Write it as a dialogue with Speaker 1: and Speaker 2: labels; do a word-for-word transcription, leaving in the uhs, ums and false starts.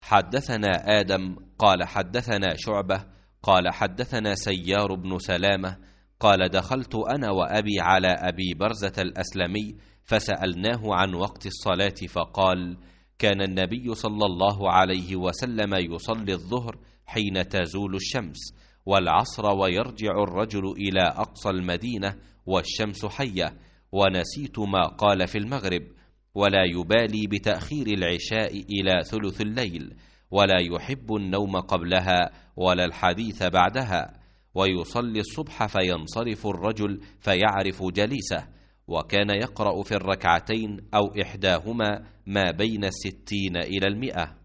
Speaker 1: حدثنا آدم قال حدثنا شعبة قال حدثنا سيار بن سلامة قال دخلت أنا وأبي على أبي برزة الأسلمي فسألناه عن وقت الصلاة فقال كان النبي صلى الله عليه وسلم يصلي الظهر حين تزول الشمس والعصر ويرجع الرجل إلى أقصى المدينة والشمس حية، ونسيت ما قال في المغرب، ولا يبالي بتأخير العشاء إلى ثلث الليل، ولا يحب النوم قبلها ولا الحديث بعدها، ويصلي الصبح فينصرف الرجل فيعرف جليسه، وكان يقرأ في الركعتين أو إحداهما ما بين الستين إلى المئة.